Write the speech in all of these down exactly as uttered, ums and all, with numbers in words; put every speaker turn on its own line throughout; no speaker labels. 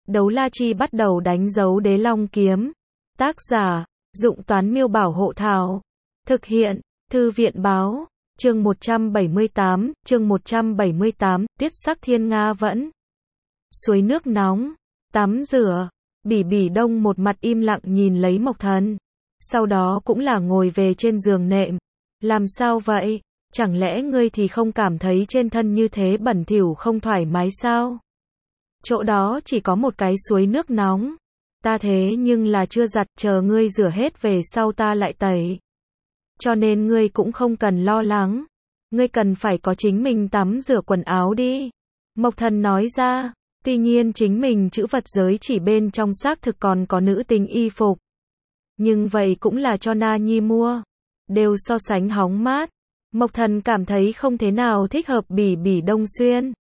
Đấu la chi bắt đầu đánh dấu đế long kiếm. Tác giả, Dụng Toán Miêu Bảo Hộ Thảo. Thực hiện, Thư viện Báo. Chương một trăm bảy mươi tám, chương một trăm bảy mươi tám, Tiết sắc thiên nga vẫn. Suối nước nóng, tắm rửa, Bỉ Bỉ Đông một mặt im lặng nhìn lấy Mộc Thần. Sau đó cũng là ngồi về trên giường nệm. Làm sao vậy? Chẳng lẽ ngươi thì không cảm thấy trên thân như thế bẩn thỉu không thoải mái sao? Chỗ đó chỉ có một cái suối nước nóng. Ta thế nhưng là chưa giặt, chờ ngươi rửa hết về sau ta lại tẩy. Cho nên ngươi cũng không cần lo lắng. Ngươi cần phải có chính mình tắm rửa quần áo đi. Mộc Thần nói ra, tuy nhiên chính mình chữ vật giới chỉ bên trong xác thực còn có nữ tính y phục. Nhưng vậy cũng là cho Na Nhi mua. Đều so sánh hóng mát. Mộc Thần cảm thấy không thế nào thích hợp Bỉ Bỉ Đông xuyên.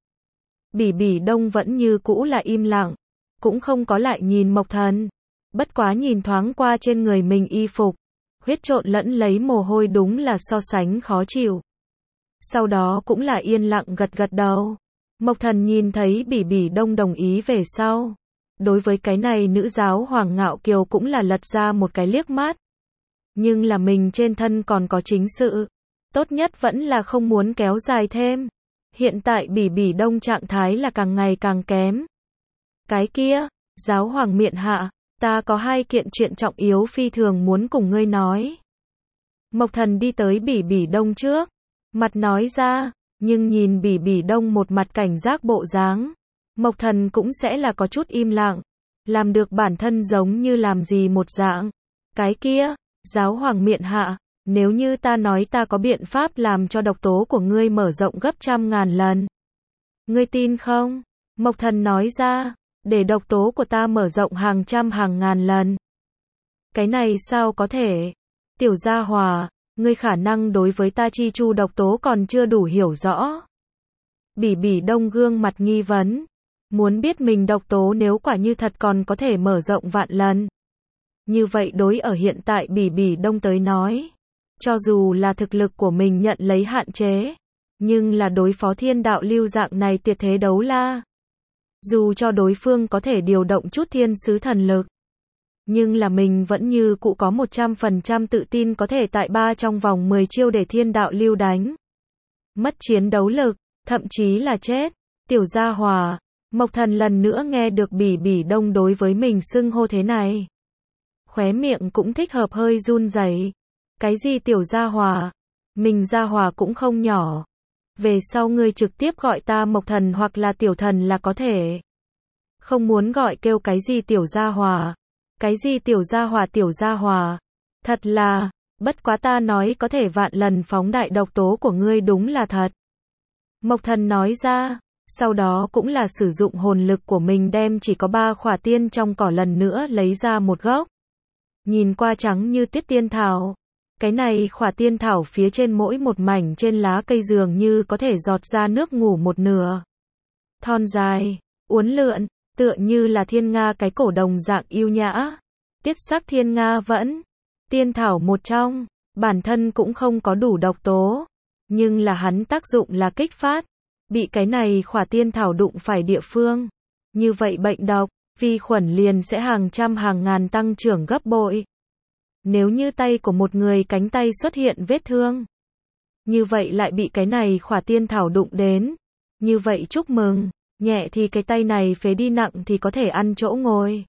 Bỉ Bỉ Đông vẫn như cũ là im lặng. Cũng không có lại nhìn Mộc Thần. Bất quá nhìn thoáng qua trên người mình y phục. Huyết trộn lẫn lấy mồ hôi đúng là so sánh khó chịu. Sau đó cũng là yên lặng gật gật đầu. Mộc Thần nhìn thấy Bỉ Bỉ Đông đồng ý về sau. Đối với cái này nữ giáo hoàng ngạo kiều cũng là lật ra một cái liếc mắt. Nhưng là mình trên thân còn có chính sự. Tốt nhất vẫn là không muốn kéo dài thêm. Hiện tại Bỉ Bỉ Đông trạng thái là càng ngày càng kém. Cái kia, giáo hoàng miện hạ, ta có hai kiện chuyện trọng yếu phi thường muốn cùng ngươi nói. Mộc Thần đi tới Bỉ Bỉ Đông trước. Mặt nói ra, nhưng nhìn Bỉ Bỉ Đông một mặt cảnh giác bộ dáng. Mộc Thần cũng sẽ là có chút im lặng. Làm được bản thân giống như làm gì một dạng. Cái kia, giáo hoàng miện hạ, nếu như ta nói ta có biện pháp làm cho độc tố của ngươi mở rộng gấp trăm ngàn lần. Ngươi tin không? Mộc Thần nói ra, để độc tố của ta mở rộng hàng trăm hàng ngàn lần. Cái này sao có thể? Tiểu gia hòa, ngươi khả năng đối với ta chi chu độc tố còn chưa đủ hiểu rõ. Bỉ Bỉ Đông gương mặt nghi vấn. Muốn biết mình độc tố nếu quả như thật còn có thể mở rộng vạn lần. Như vậy đối ở hiện tại Bỉ Bỉ Đông tới nói. Cho dù là thực lực của mình nhận lấy hạn chế. Nhưng là đối phó thiên đạo lưu dạng này tuyệt thế đấu la. Dù cho đối phương có thể điều động chút thiên sứ thần lực. Nhưng là mình vẫn như cũ có một trăm phần trăm tự tin có thể tại ba trong vòng mười chiêu để thiên đạo lưu đánh. Mất chiến đấu lực, thậm chí là chết. Tiểu gia hòa, Mộc Thần lần nữa nghe được Bỉ Bỉ Đông đối với mình xưng hô thế này. Khóe miệng cũng thích hợp hơi run rẩy. Cái gì tiểu gia hòa? Mình gia hòa cũng không nhỏ. Về sau ngươi trực tiếp gọi ta Mộc Thần hoặc là tiểu thần là có thể. Không muốn gọi kêu cái gì tiểu gia hòa. Cái gì tiểu gia hòa tiểu gia hòa. Thật là, bất quá ta nói có thể vạn lần phóng đại độc tố của ngươi đúng là thật. Mộc Thần nói ra, sau đó cũng là sử dụng hồn lực của mình đem chỉ có ba khỏa tiên trong cỏ lần nữa lấy ra một gốc. Nhìn qua trắng như tuyết tiên thảo. Cái này khỏa tiên thảo phía trên mỗi một mảnh trên lá cây dường như có thể giọt ra nước ngủ một nửa. Thon dài, uốn lượn, tựa như là thiên nga cái cổ đồng dạng yêu nhã. Tiết sắc thiên nga vẫn. Tiên thảo một trong, bản thân cũng không có đủ độc tố. Nhưng là hắn tác dụng là kích phát. Bị cái này khỏa tiên thảo đụng phải địa phương. Như vậy bệnh độc, vi khuẩn liền sẽ hàng trăm hàng ngàn tăng trưởng gấp bội. Nếu như tay của một người cánh tay xuất hiện vết thương. Như vậy lại bị cái này khỏa tiên thảo đụng đến. Như vậy chúc mừng, nhẹ thì cái tay này phế đi nặng thì có thể ăn chỗ ngồi.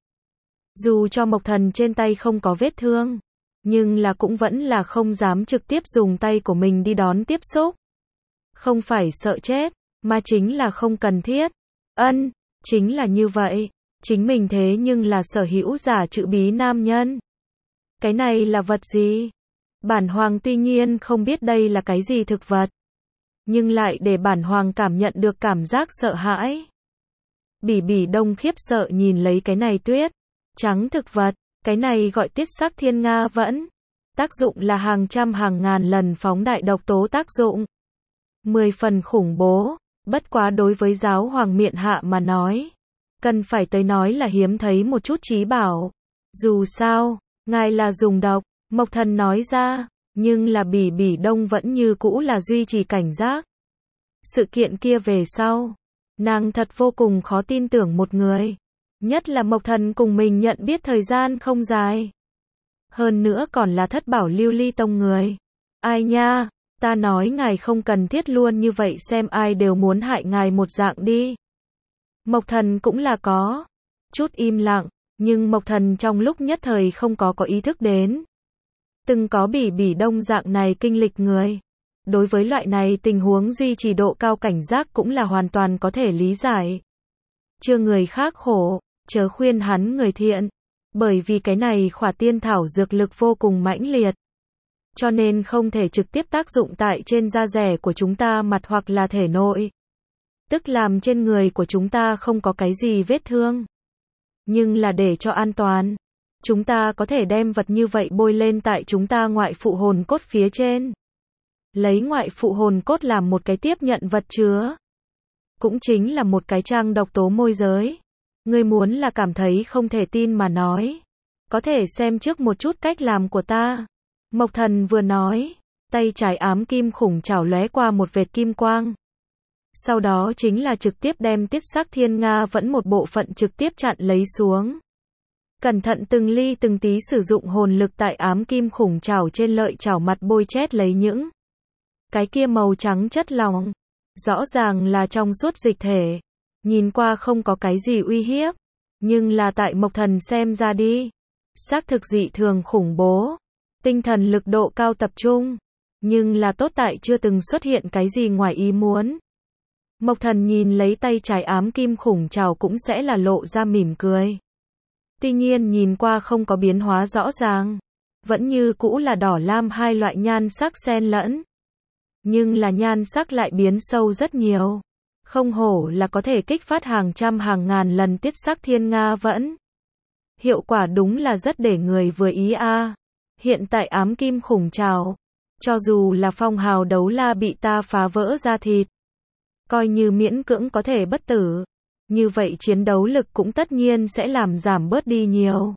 Dù cho Mộc Thần trên tay không có vết thương. Nhưng là cũng vẫn là không dám trực tiếp dùng tay của mình đi đón tiếp xúc. Không phải sợ chết, mà chính là không cần thiết. Ân, chính là như vậy. Chính mình thế nhưng là sở hữu giả chữ bí nam nhân. Cái này là vật gì? Bản hoàng tuy nhiên không biết đây là cái gì thực vật. Nhưng lại để bản hoàng cảm nhận được cảm giác sợ hãi. Bỉ Bỉ Đông khiếp sợ nhìn lấy cái này tuyết. Trắng thực vật, cái này gọi tiết sắc thiên nga vẫn. Tác dụng là hàng trăm hàng ngàn lần phóng đại độc tố tác dụng. Mười phần khủng bố, bất quá đối với giáo hoàng miện hạ mà nói. Cần phải tới nói là hiếm thấy một chút trí bảo. Dù sao, ngài là dùng độc, Mộc Thần nói ra, nhưng là Bỉ Bỉ Đông vẫn như cũ là duy trì cảnh giác. Sự kiện kia về sau, nàng thật vô cùng khó tin tưởng một người. Nhất là Mộc Thần cùng mình nhận biết thời gian không dài. Hơn nữa còn là thất bảo lưu ly tông người. Ai nha, ta nói ngài không cần thiết luôn như vậy, xem ai đều muốn hại ngài một dạng đi. Mộc Thần cũng là có chút im lặng, nhưng Mộc Thần trong lúc nhất thời không có có ý thức đến. Từng có Bỉ Bỉ Đông dạng này kinh lịch người. Đối với loại này tình huống duy trì độ cao cảnh giác cũng là hoàn toàn có thể lý giải. Chưa người khác khổ, chớ khuyên hắn người thiện. Bởi vì cái này khỏa tiên thảo dược lực vô cùng mãnh liệt. Cho nên không thể trực tiếp tác dụng tại trên da rẻ của chúng ta mặt hoặc là thể nội. Tức làm trên người của chúng ta không có cái gì vết thương. Nhưng là để cho an toàn, chúng ta có thể đem vật như vậy bôi lên tại chúng ta ngoại phụ hồn cốt phía trên. Lấy ngoại phụ hồn cốt làm một cái tiếp nhận vật chứa. Cũng chính là một cái trang độc tố môi giới. Ngươi muốn là cảm thấy không thể tin mà nói. Có thể xem trước một chút cách làm của ta. Mộc Thần vừa nói, tay trái ám kim khủng chảo lóe qua một vệt kim quang. Sau đó chính là trực tiếp đem Tiết Sắc Thiên Nga vẫn một bộ phận trực tiếp chặn lấy xuống. Cẩn thận từng ly từng tí sử dụng hồn lực tại ám kim khủng chảo trên lợi chảo mặt bôi chét lấy những cái kia màu trắng chất lỏng. Rõ ràng là trong suốt dịch thể. Nhìn qua không có cái gì uy hiếp. Nhưng là tại Mộc Thần xem ra đi. Xác thực dị thường khủng bố. Tinh thần lực độ cao tập trung. Nhưng là tốt tại chưa từng xuất hiện cái gì ngoài ý muốn. Mộc Thần nhìn lấy tay trái ám kim khủng chảo cũng sẽ là lộ ra mỉm cười. Tuy nhiên nhìn qua không có biến hóa rõ ràng. Vẫn như cũ là đỏ lam hai loại nhan sắc xen lẫn. Nhưng là nhan sắc lại biến sâu rất nhiều. Không hổ là có thể kích phát hàng trăm hàng ngàn lần Tiết Sắc Thiên Nga vẫn. Hiệu quả đúng là rất để người vừa ý a. À. Hiện tại ám kim khủng chảo. Cho dù là phong hào đấu la bị ta phá vỡ ra thịt. Coi như miễn cưỡng có thể bất tử. Như vậy chiến đấu lực cũng tất nhiên sẽ làm giảm bớt đi nhiều.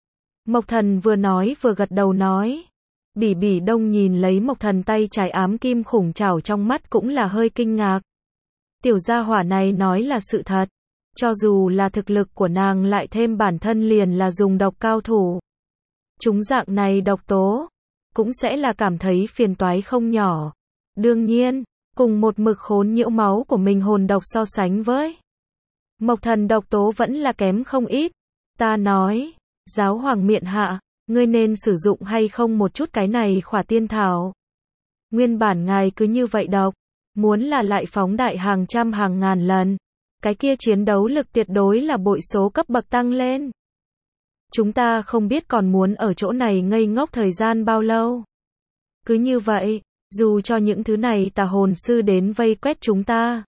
Mộc Thần vừa nói vừa gật đầu nói. Bỉ Bỉ Đông nhìn lấy Mộc Thần tay trái ám kim khủng chảo trong mắt cũng là hơi kinh ngạc. Tiểu gia hỏa này nói là sự thật. Cho dù là thực lực của nàng lại thêm bản thân liền là dùng độc cao thủ. Chúng dạng này độc tố. Cũng sẽ là cảm thấy phiền toái không nhỏ. Đương nhiên, cùng một mực khốn nhiễu máu của mình hồn độc so sánh với. Mộc Thần độc tố vẫn là kém không ít. Ta nói, giáo hoàng miện hạ, ngươi nên sử dụng hay không một chút cái này khỏa tiên thảo. Nguyên bản ngài cứ như vậy độc. Muốn là lại phóng đại hàng trăm hàng ngàn lần. Cái kia chiến đấu lực tuyệt đối là bội số cấp bậc tăng lên. Chúng ta không biết còn muốn ở chỗ này ngây ngốc thời gian bao lâu. Cứ như vậy, dù cho những thứ này tà hồn sư đến vây quét chúng ta.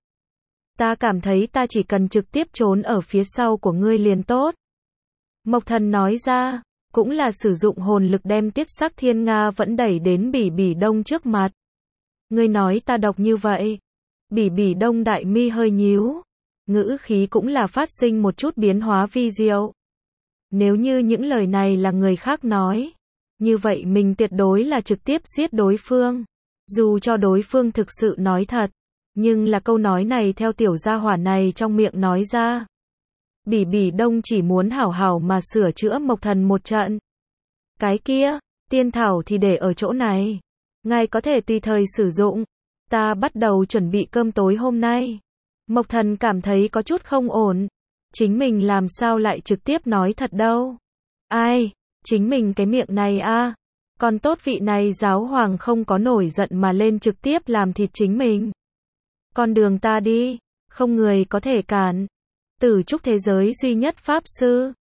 Ta cảm thấy ta chỉ cần trực tiếp trốn ở phía sau của ngươi liền tốt. Mộc Thần nói ra, cũng là sử dụng hồn lực đem Tiết Sắc Thiên Nga vẫn đẩy đến Bỉ Bỉ Đông trước mặt. Ngươi nói ta độc như vậy. Bỉ Bỉ Đông đại mi hơi nhíu. Ngữ khí cũng là phát sinh một chút biến hóa vi diệu. Nếu như những lời này là người khác nói. Như vậy mình tuyệt đối là trực tiếp giết đối phương. Dù cho đối phương thực sự nói thật. Nhưng là câu nói này theo tiểu gia hỏa này trong miệng nói ra. Bỉ Bỉ Đông chỉ muốn hảo hảo mà sửa chữa Mộc Thần một trận. Cái kia, tiên thảo thì để ở chỗ này. Ngài có thể tùy thời sử dụng. Ta bắt đầu chuẩn bị cơm tối hôm nay. Mộc Thần cảm thấy có chút không ổn. Chính mình làm sao lại trực tiếp nói thật đâu. Ai, chính mình cái miệng này a. À. Còn tốt vị này giáo hoàng không có nổi giận mà lên trực tiếp làm thịt chính mình. Con đường ta đi, không người có thể cản. Tử trúc thế giới duy nhất pháp sư.